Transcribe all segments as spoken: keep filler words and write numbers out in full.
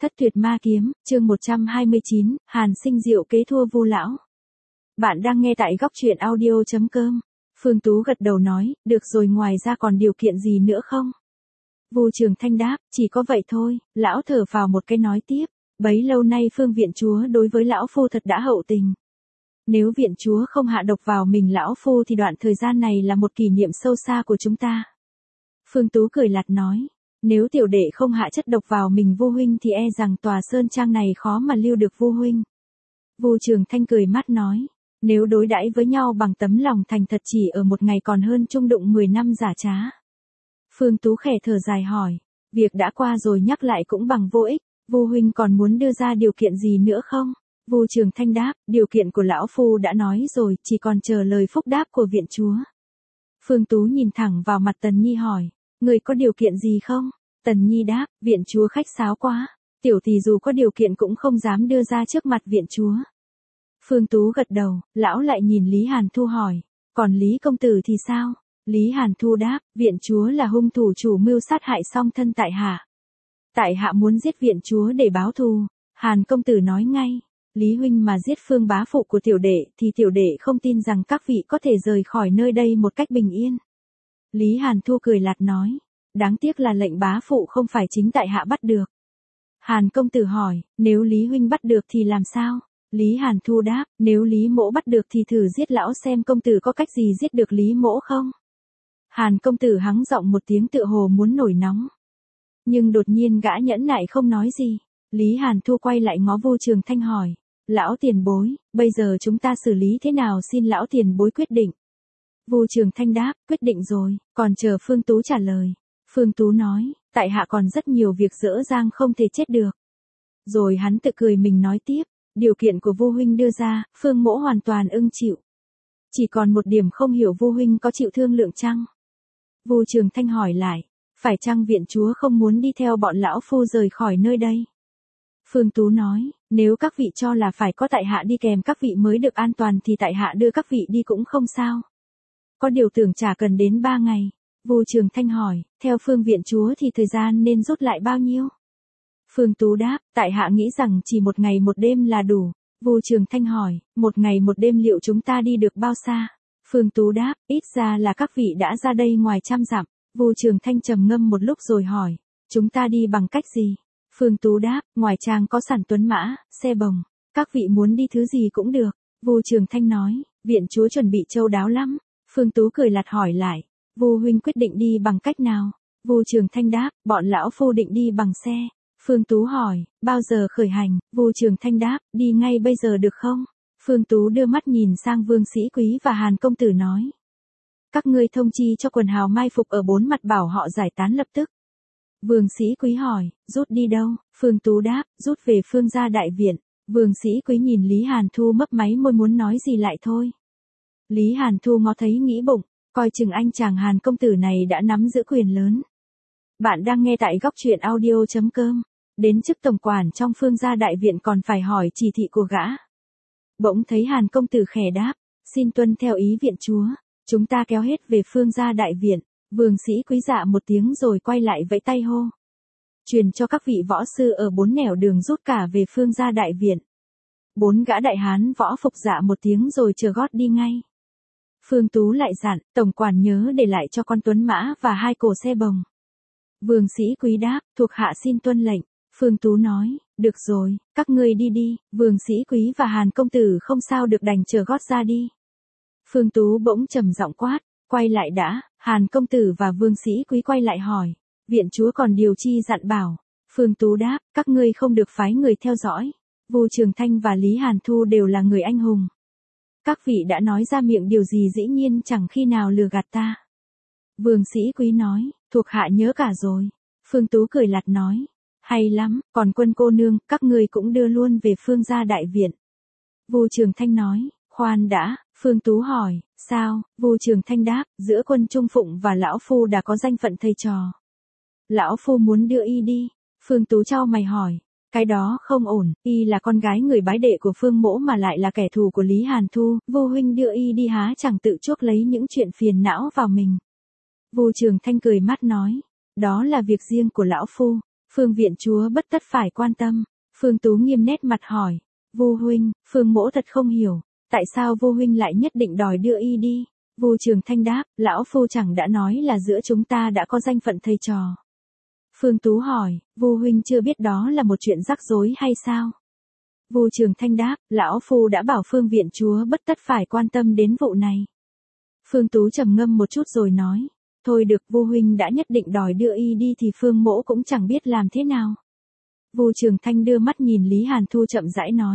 Thất tuyệt ma kiếm, chương một trăm hai mươi chín, Hàn Sinh diệu kế thua Vu lão. Bạn đang nghe tại góc truyện audio chấm com. Phương Tú gật đầu nói, được rồi, ngoài ra còn điều kiện gì nữa không? Vu Trường Thanh đáp, chỉ có vậy thôi. Lão thở phào một cái nói tiếp, bấy lâu nay Phương viện chúa đối với lão phu thật đã hậu tình. Nếu viện chúa không hạ độc vào mình lão phu thì đoạn thời gian này là một kỷ niệm sâu xa của chúng ta. Phương Tú cười lạt nói, nếu tiểu đệ không hạ chất độc vào mình Vu huynh thì e rằng tòa sơn trang này khó mà lưu được Vu huynh. Vu Trường Thanh cười mát nói, nếu đối đãi với nhau bằng tấm lòng thành thật chỉ ở một ngày còn hơn chung đụng mười năm giả trá. Phương Tú khẽ thở dài hỏi, việc đã qua rồi nhắc lại cũng bằng vô ích, Vu huynh còn muốn đưa ra điều kiện gì nữa không? Vu Trường Thanh đáp, điều kiện của lão phu đã nói rồi, chỉ còn chờ lời phúc đáp của viện chúa. Phương Tú nhìn thẳng vào mặt Tần Nhi hỏi, người có điều kiện gì không? Tần Nhi đáp, viện chúa khách sáo quá, tiểu tỷ dù có điều kiện cũng không dám đưa ra trước mặt viện chúa. Phương Tú gật đầu, lão lại nhìn Lý Hàn Thu hỏi, còn Lý công tử thì sao? Lý Hàn Thu đáp, viện chúa là hung thủ chủ mưu sát hại song thân tại hạ. Tại hạ muốn giết viện chúa để báo thù. Hàn công tử nói ngay, Lý huynh mà giết Phương bá phụ của tiểu đệ thì tiểu đệ không tin rằng các vị có thể rời khỏi nơi đây một cách bình yên. Lý Hàn Thu cười lạt nói, đáng tiếc là lệnh bá phụ không phải chính tại hạ bắt được. Hàn công tử hỏi, nếu Lý huynh bắt được thì làm sao? Lý Hàn Thu đáp, nếu Lý mỗ bắt được thì thử giết lão xem công tử có cách gì giết được Lý mỗ không? Hàn công tử hắng giọng một tiếng tựa hồ muốn nổi nóng. Nhưng đột nhiên gã nhẫn nại không nói gì. Lý Hàn Thu quay lại ngó Vu Trường Thanh hỏi, lão tiền bối, bây giờ chúng ta xử lý thế nào xin lão tiền bối quyết định. Vu Trường Thanh đáp, quyết định rồi, còn chờ Phương Tú trả lời. Phương Tú nói, tại hạ còn rất nhiều việc dỡ dang không thể chết được. Rồi hắn tự cười mình nói tiếp, điều kiện của Vu huynh đưa ra, Phương mỗ hoàn toàn ưng chịu. Chỉ còn một điểm không hiểu Vu huynh có chịu thương lượng chăng? Vu Trường Thanh hỏi lại, phải chăng viện chúa không muốn đi theo bọn lão phu rời khỏi nơi đây? Phương Tú nói, nếu các vị cho là phải có tại hạ đi kèm các vị mới được an toàn thì tại hạ đưa các vị đi cũng không sao. Có điều tưởng chả cần đến ba ngày. Vu Trường Thanh hỏi, theo Phương viện chúa thì thời gian nên rút lại bao nhiêu? Phương Tú đáp, tại hạ nghĩ rằng chỉ một ngày một đêm là đủ. Vu Trường Thanh hỏi, một ngày một đêm liệu chúng ta đi được bao xa? Phương Tú đáp, ít ra là các vị đã ra đây ngoài trăm dặm. Vu Trường Thanh trầm ngâm một lúc rồi hỏi, chúng ta đi bằng cách gì? Phương Tú đáp, ngoài trang có sẵn tuấn mã, xe bồng, các vị muốn đi thứ gì cũng được. Vu Trường Thanh nói, viện chúa chuẩn bị châu đáo lắm. Phương Tú cười lạt hỏi lại, Vu huynh quyết định đi bằng cách nào? Vu Trường Thanh đáp, bọn lão phu định đi bằng xe. Phương Tú hỏi, bao giờ khởi hành? Vu Trường Thanh đáp, đi ngay bây giờ được không? Phương Tú đưa mắt nhìn sang Vương Sĩ Quý và Hàn công tử nói, các ngươi thông chi cho quần hào mai phục ở bốn mặt bảo họ giải tán lập tức. Vương Sĩ Quý hỏi, rút đi đâu? Phương Tú đáp, rút về Phương gia đại viện. Vương Sĩ Quý nhìn Lý Hàn Thu mấp máy môi muốn nói gì lại thôi. Lý Hàn Thu ngó thấy nghĩ bụng, coi chừng anh chàng Hàn công tử này đã nắm giữ quyền lớn. Bạn đang nghe tại góc truyện audio chấm com. Đến chức tổng quản trong Phương gia đại viện còn phải hỏi chỉ thị của gã. Bỗng thấy Hàn công tử khẽ đáp, xin tuân theo ý viện chúa, chúng ta kéo hết về Phương gia đại viện. Vương Sĩ Quý dạ một tiếng rồi quay lại vẫy tay hô, truyền cho các vị võ sư ở bốn nẻo đường rút cả về Phương gia đại viện. Bốn gã đại hán võ phục dạ một tiếng rồi chờ gót đi ngay. Phương Tú lại dặn, tổng quản nhớ để lại cho con tuấn mã và hai cổ xe bồng. Vương Sĩ Quý đáp, thuộc hạ xin tuân lệnh. Phương Tú nói, được rồi, các ngươi đi đi. Vương Sĩ Quý và Hàn công tử không sao được đành chờ gót ra đi. Phương Tú bỗng trầm giọng quát, quay lại đã. Hàn công tử và Vương Sĩ Quý quay lại hỏi, viện chúa còn điều chi dặn bảo? Phương Tú đáp, các ngươi không được phái người theo dõi. Vu Trường Thanh và Lý Hàn Thu đều là người anh hùng. Các vị đã nói ra miệng điều gì dĩ nhiên chẳng khi nào lừa gạt ta. Vương Sĩ Quý nói, thuộc hạ nhớ cả rồi. Phương Tú cười lạt nói, hay lắm, còn quân cô nương, các ngươi cũng đưa luôn về Phương gia đại viện. Vu Trường Thanh nói, khoan đã. Phương Tú hỏi, sao? Vu Trường Thanh đáp, giữa quân Trung Phụng và lão phu đã có danh phận thầy trò. Lão phu muốn đưa y đi. Phương Tú chau mày hỏi, cái đó không ổn, y là con gái người bái đệ của Phương mỗ mà lại là kẻ thù của Lý Hàn Thu, Vu huynh đưa y đi há chẳng tự chuốc lấy những chuyện phiền não vào mình. Vu Trường Thanh cười mát nói, đó là việc riêng của lão phu. Phương viện chúa bất tất phải quan tâm. Phương Tú nghiêm nét mặt hỏi. Vu huynh, Phương mỗ thật không hiểu. Tại sao Vu huynh lại nhất định đòi đưa y đi? Vu Trường Thanh đáp, lão phu chẳng đã nói là giữa chúng ta đã có danh phận thầy trò. Phương Tú hỏi, Vu huynh chưa biết đó là một chuyện rắc rối hay sao? Vu Trường Thanh đáp, lão phu đã bảo Phương viện chúa bất tất phải quan tâm đến vụ này. Phương Tú trầm ngâm một chút rồi nói, thôi được, Vu huynh đã nhất định đòi đưa y đi thì Phương mỗ cũng chẳng biết làm thế nào. Vu Trường Thanh đưa mắt nhìn Lý Hàn Thu chậm rãi nói.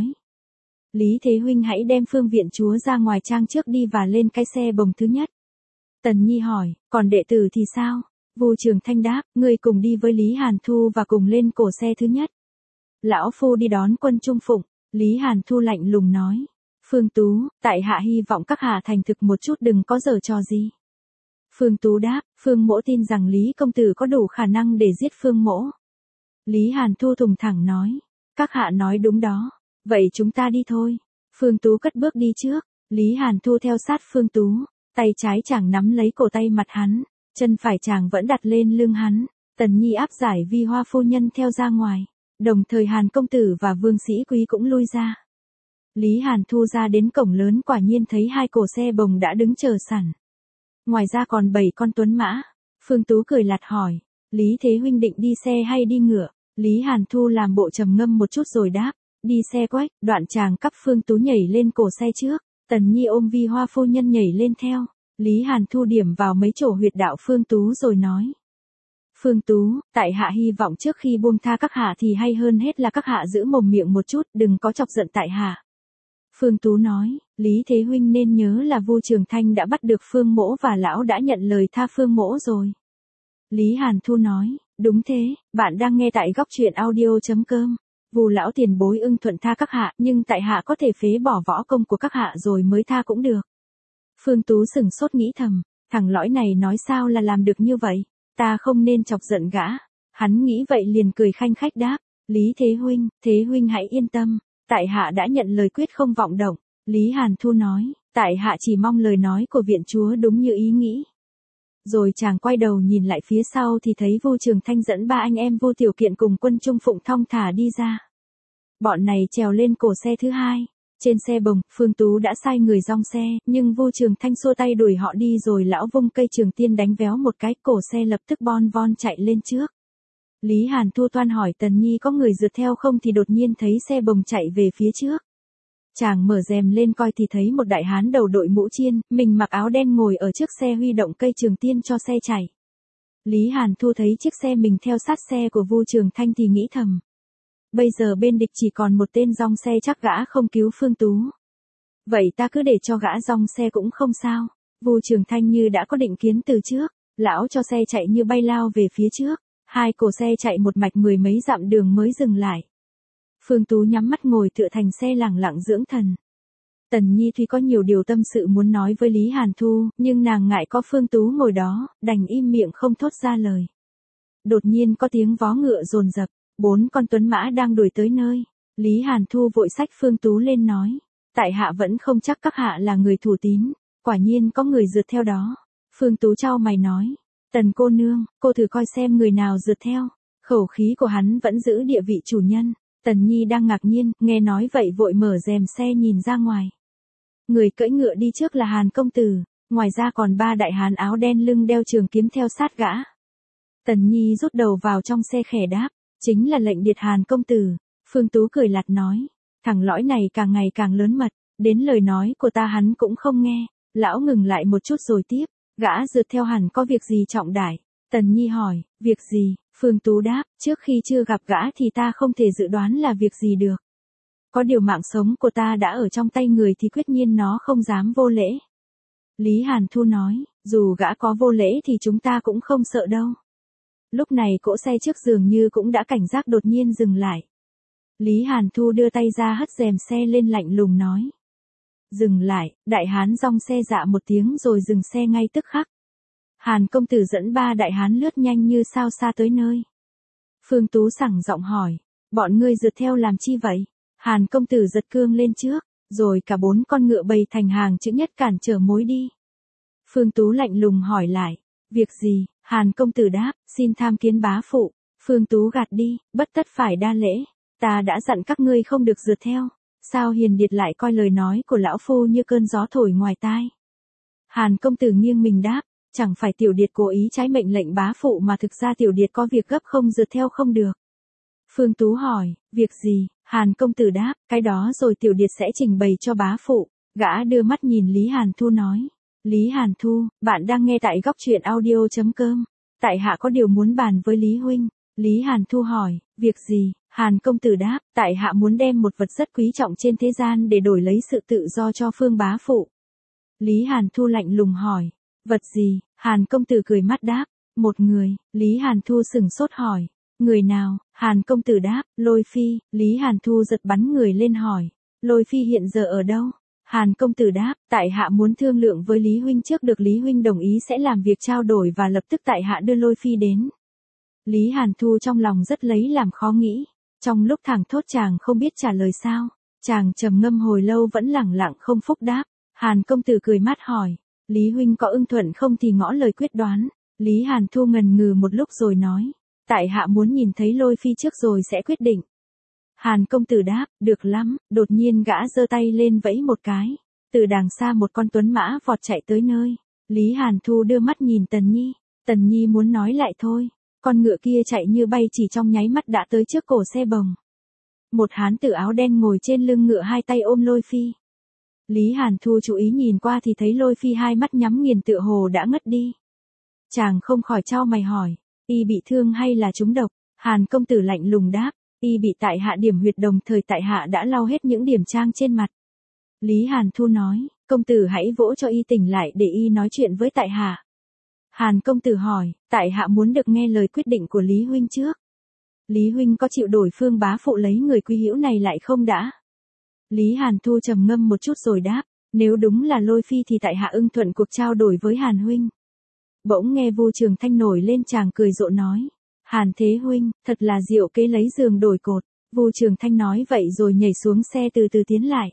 Lý Thế huynh hãy đem Phương viện chúa ra ngoài trang trước đi và lên cái xe bồng thứ nhất. Tần Nhi hỏi, còn đệ tử thì sao? Vu Trường Thanh đáp, ngươi cùng đi với Lý Hàn Thu và cùng lên cổ xe thứ nhất. Lão phu đi đón quân trung phụng. Lý Hàn Thu lạnh lùng nói. Phương Tú, tại hạ hy vọng các hạ thành thực một chút, đừng có giở trò gì. Phương Tú đáp, Phương mỗ tin rằng Lý công tử có đủ khả năng để giết Phương mỗ. Lý Hàn Thu thùng thẳng nói, các hạ nói đúng đó, vậy chúng ta đi thôi. Phương Tú cất bước đi trước, Lý Hàn Thu theo sát Phương Tú, tay trái chàng nắm lấy cổ tay mặt hắn, chân phải chàng vẫn đặt lên lưng hắn. Tần Nhi áp giải Vi Hoa phu nhân theo ra ngoài, đồng thời Hàn công tử và Vương Sĩ Quý cũng lui ra. Lý Hàn Thu ra đến cổng lớn, quả nhiên thấy hai cổ xe bồng đã đứng chờ sẵn. Ngoài ra còn bảy con tuấn mã. Phương Tú cười lạt hỏi, Lý Thế huynh định đi xe hay đi ngựa? Lý Hàn Thu làm bộ trầm ngâm một chút rồi đáp, đi xe quách. Đoạn chàng cắp Phương Tú nhảy lên cổ xe trước, Tần Nhi ôm Vi Hoa phu nhân nhảy lên theo. Lý Hàn Thu điểm vào mấy chỗ huyệt đạo Phương Tú rồi nói. Phương Tú, tại hạ hy vọng trước khi buông tha các hạ thì hay hơn hết là các hạ giữ mồm miệng một chút, đừng có chọc giận tại hạ. Phương Tú nói, Lý Thế huynh nên nhớ là Vu Trường Thanh đã bắt được Phương mỗ và lão đã nhận lời tha Phương mỗ rồi. Lý Hàn Thu nói, đúng thế, bạn đang nghe tại góc truyện audio chấm com. Vu lão tiền bối ưng thuận tha các hạ, nhưng tại hạ có thể phế bỏ võ công của các hạ rồi mới tha cũng được. Phương Tú sừng sốt nghĩ thầm, thằng lõi này nói sao là làm được như vậy, ta không nên chọc giận gã. Hắn nghĩ vậy liền cười khanh khách đáp, Lý Thế huynh, Thế huynh hãy yên tâm, tại hạ đã nhận lời quyết không vọng động. Lý Hàn Thu nói, tại hạ chỉ mong lời nói của viện chúa đúng như ý nghĩ. Rồi chàng quay đầu nhìn lại phía sau thì thấy Vu Trường Thanh dẫn ba anh em Vu Tiểu Kiện cùng quân trung phụng thong thả đi ra. Bọn này trèo lên cổ xe thứ hai. Trên xe bồng, Phương Tú đã sai người dong xe, nhưng Vu Trường Thanh xua tay đuổi họ đi rồi lão vung cây trường tiên đánh véo một cái, cổ xe lập tức bon von chạy lên trước. Lý Hàn Thu toan hỏi Tần Nhi có người rượt theo không thì đột nhiên thấy xe bồng chạy về phía trước. Chàng mở rèm lên coi thì thấy một đại hán đầu đội mũ chiên, mình mặc áo đen ngồi ở trước xe huy động cây trường tiên cho xe chạy. Lý Hàn Thu thấy chiếc xe mình theo sát xe của Vu Trường Thanh thì nghĩ thầm. Bây giờ bên địch chỉ còn một tên dong xe, chắc gã không cứu Phương Tú. Vậy ta cứ để cho gã dong xe cũng không sao. Vu Trường Thanh như đã có định kiến từ trước, lão cho xe chạy như bay lao về phía trước. Hai cổ xe chạy một mạch mười mấy dặm đường mới dừng lại. Phương Tú nhắm mắt ngồi tựa thành xe lẳng lặng dưỡng thần. Tần Nhi tuy có nhiều điều tâm sự muốn nói với Lý Hàn Thu, nhưng nàng ngại có Phương Tú ngồi đó, đành im miệng không thốt ra lời. Đột nhiên có tiếng vó ngựa dồn dập, bốn con tuấn mã đang đuổi tới nơi. Lý Hàn Thu vội xách Phương Tú lên nói, tại hạ vẫn không chắc các hạ là người thủ tín, quả nhiên có người rượt theo đó. Phương Tú chau mày nói, Tần cô nương, cô thử coi xem người nào rượt theo. Khẩu khí của hắn vẫn giữ địa vị chủ nhân. Tần Nhi đang ngạc nhiên, nghe nói vậy vội mở rèm xe nhìn ra ngoài. Người cưỡi ngựa đi trước là Hàn công tử, ngoài ra còn ba đại hán áo đen lưng đeo trường kiếm theo sát gã. Tần Nhi rút đầu vào trong xe khẽ đáp, chính là lệnh điệt Hàn công tử. Phương Tú cười lạt nói, thằng lõi này càng ngày càng lớn mật, đến lời nói của ta hắn cũng không nghe. Lão ngừng lại một chút rồi tiếp, gã rượt theo hẳn có việc gì trọng đại. Tần Nhi hỏi, việc gì? Phương Tú đáp, trước khi chưa gặp gã thì ta không thể dự đoán là việc gì được. Có điều mạng sống của ta đã ở trong tay người thì quyết nhiên nó không dám vô lễ. Lý Hàn Thu nói, dù gã có vô lễ thì chúng ta cũng không sợ đâu. Lúc này cỗ xe trước dường như cũng đã cảnh giác đột nhiên dừng lại. Lý Hàn Thu đưa tay ra hất rèm xe lên lạnh lùng nói. Dừng lại, đại hán dong xe dạ một tiếng rồi dừng xe ngay tức khắc. Hàn công tử dẫn ba đại hán lướt nhanh như sao xa tới nơi. Phương Tú sẳng giọng hỏi, bọn ngươi rượt theo làm chi vậy? Hàn công tử giật cương lên trước, rồi cả bốn con ngựa bầy thành hàng chữ nhất cản trở mối đi. Phương Tú lạnh lùng hỏi lại, việc gì? Hàn công tử đáp, xin tham kiến bá phụ. Phương Tú gạt đi, bất tất phải đa lễ. Ta đã dặn các ngươi không được rượt theo. Sao Hiền Điệt lại coi lời nói của lão phu như cơn gió thổi ngoài tai? Hàn công tử nghiêng mình đáp, chẳng phải Tiểu Điệt cố ý trái mệnh lệnh bá phụ mà thực ra Tiểu Điệt có việc gấp không rượt theo không được. Phương Tú hỏi, việc gì? Hàn công tử đáp, cái đó rồi Tiểu Điệt sẽ trình bày cho bá phụ. Gã đưa mắt nhìn Lý Hàn Thu nói. Lý Hàn Thu, bạn đang nghe tại góc truyện audio.com. Tại hạ có điều muốn bàn với Lý huynh. Lý Hàn Thu hỏi, việc gì? Hàn công tử đáp, tại hạ muốn đem một vật rất quý trọng trên thế gian để đổi lấy sự tự do cho Phương bá phụ. Lý Hàn Thu lạnh lùng hỏi, vật gì? Hàn công tử cười mắt đáp, một người. Lý Hàn Thu sừng sốt hỏi, người nào? Hàn công tử đáp, Lôi Phi. Lý Hàn Thu giật bắn người lên hỏi, Lôi Phi hiện giờ ở đâu? Hàn công tử đáp, tại hạ muốn thương lượng với Lý huynh trước được Lý huynh đồng ý sẽ làm việc trao đổi và lập tức tại hạ đưa Lôi Phi đến. Lý Hàn Thu trong lòng rất lấy làm khó nghĩ, trong lúc thẳng thốt chàng không biết trả lời sao, chàng trầm ngâm hồi lâu vẫn lẳng lặng không phúc đáp. Hàn công tử cười mát hỏi, Lý huynh có ưng thuận không thì ngõ lời quyết đoán. Lý Hàn Thu ngần ngừ một lúc rồi nói, tại hạ muốn nhìn thấy Lôi Phi trước rồi sẽ quyết định. Hàn công tử đáp, được lắm. Đột nhiên gã giơ tay lên vẫy một cái, từ đàng xa một con tuấn mã vọt chạy tới nơi. Lý Hàn Thu đưa mắt nhìn Tần Nhi, Tần Nhi muốn nói lại thôi, con ngựa kia chạy như bay chỉ trong nháy mắt đã tới trước cổ xe bồng. Một hán tử áo đen ngồi trên lưng ngựa hai tay ôm Lôi Phi. Lý Hàn Thu chú ý nhìn qua thì thấy Lôi Phi hai mắt nhắm nghiền tựa hồ đã ngất đi. Chàng không khỏi chau mày hỏi, y bị thương hay là trúng độc? Hàn công tử lạnh lùng đáp, y bị tại hạ điểm huyệt đồng thời tại hạ đã lau hết những điểm trang trên mặt. Lý Hàn Thu nói, công tử hãy vỗ cho y tỉnh lại để y nói chuyện với tại hạ. Hàn công tử hỏi, tại hạ muốn được nghe lời quyết định của Lý huynh trước. Lý huynh có chịu đổi Phương bá phụ lấy người quý hữu này lại không đã? Lý Hàn Thu trầm ngâm một chút rồi đáp, nếu đúng là Lôi Phi thì tại hạ ưng thuận cuộc trao đổi với Hàn huynh. Bỗng nghe Vu Trường Thanh nổi lên chàng cười rộ nói, Hàn thế huynh, thật là diệu kế lấy giường đổi cột. Vu Trường Thanh nói vậy rồi nhảy xuống xe từ từ tiến lại.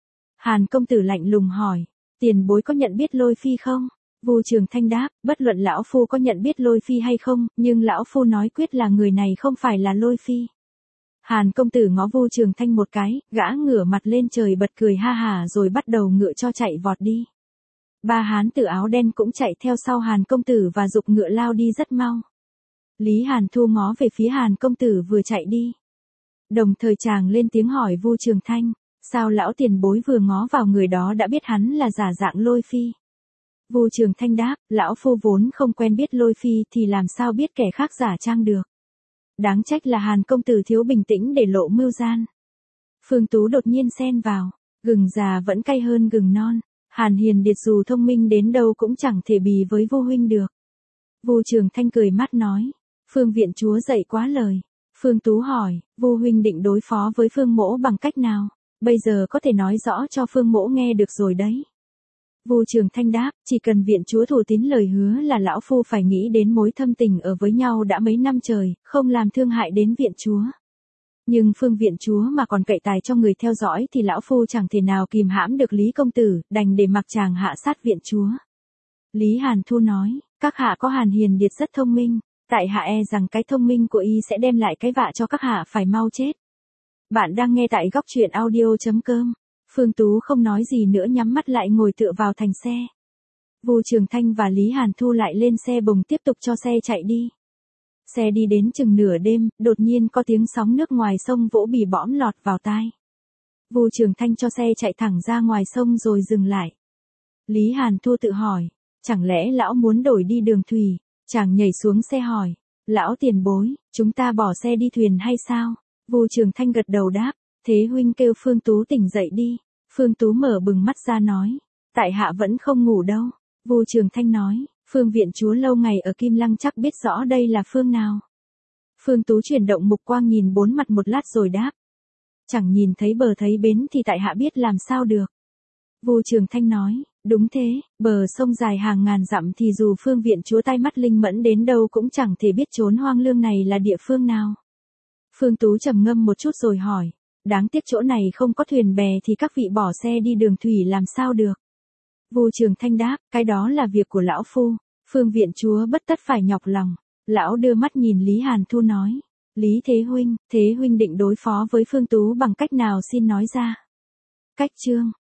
Hàn công tử lạnh lùng hỏi, tiền bối có nhận biết Lôi Phi không? Vu Trường Thanh đáp, bất luận lão phu có nhận biết Lôi Phi hay không, nhưng lão phu nói quyết là người này không phải là Lôi Phi. Hàn công tử ngó Vu Trường Thanh một cái, gã ngửa mặt lên trời bật cười ha hả rồi bắt đầu ngựa cho chạy vọt đi. Ba hán tử áo đen cũng chạy theo sau Hàn công tử và giục ngựa lao đi rất mau. Lý Hàn Thu ngó về phía Hàn công tử vừa chạy đi. Đồng thời chàng lên tiếng hỏi Vu Trường Thanh, sao lão tiền bối vừa ngó vào người đó đã biết hắn là giả dạng Lôi Phi? Vu Trường Thanh đáp, lão phu vốn không quen biết Lôi Phi thì làm sao biết kẻ khác giả trang được. Đáng trách là Hàn công tử thiếu bình tĩnh để lộ mưu gian. Phương Tú đột nhiên xen vào, gừng già vẫn cay hơn gừng non. Hàn Hiền Điệt dù thông minh đến đâu cũng chẳng thể bì với Vu huynh được. Vu Trường Thanh cười mắt nói, Phương viện chúa dạy quá lời. Phương Tú hỏi, Vu huynh định đối phó với Phương mỗ bằng cách nào? Bây giờ có thể nói rõ cho Phương mỗ nghe được rồi đấy. Vu Trường Thanh đáp, chỉ cần viện chúa thủ tín lời hứa là lão phu phải nghĩ đến mối thâm tình ở với nhau đã mấy năm trời, không làm thương hại đến viện chúa. Nhưng Phương viện chúa mà còn cậy tài cho người theo dõi thì lão phu chẳng thể nào kìm hãm được Lý công tử, đành để mặc chàng hạ sát viện chúa. Lý Hàn Thu nói, các hạ có Hàn Hiền Điệt rất thông minh, tại hạ e rằng cái thông minh của y sẽ đem lại cái vạ cho các hạ phải mau chết. Bạn đang nghe tại góc truyện audio.com. Phương Tú không nói gì nữa nhắm mắt lại ngồi tựa vào thành xe. Vu Trường Thanh và Lý Hàn Thu lại lên xe bồng tiếp tục cho xe chạy đi. Xe đi đến chừng nửa đêm, đột nhiên có tiếng sóng nước ngoài sông vỗ bì bõm lọt vào tai. Vu Trường Thanh cho xe chạy thẳng ra ngoài sông rồi dừng lại. Lý Hàn Thu tự hỏi, chẳng lẽ lão muốn đổi đi đường thủy? Chàng nhảy xuống xe hỏi, lão tiền bối, chúng ta bỏ xe đi thuyền hay sao? Vu Trường Thanh gật đầu đáp, thế huynh kêu Phương Tú tỉnh dậy đi. Phương Tú mở bừng mắt ra nói, tại hạ vẫn không ngủ đâu. Vu Trường Thanh nói, Phương viện chúa lâu ngày ở Kim Lăng chắc biết rõ đây là phương nào. Phương Tú chuyển động mục quang nhìn bốn mặt một lát rồi đáp, chẳng nhìn thấy bờ thấy bến thì tại hạ biết làm sao được. Vu Trường Thanh nói, đúng thế, bờ sông dài hàng ngàn dặm thì dù Phương viện chúa tai mắt linh mẫn đến đâu cũng chẳng thể biết chốn hoang lương này là địa phương nào. Phương Tú trầm ngâm một chút rồi hỏi, đáng tiếc chỗ này không có thuyền bè thì các vị bỏ xe đi đường thủy làm sao được? Vu Trường Thanh đáp, cái đó là việc của lão phu, Phương viện chúa bất tất phải nhọc lòng. Lão đưa mắt nhìn Lý Hàn Thu nói, Lý Thế Huynh, Thế Huynh định đối phó với Phương Tú bằng cách nào xin nói ra. Cách chương.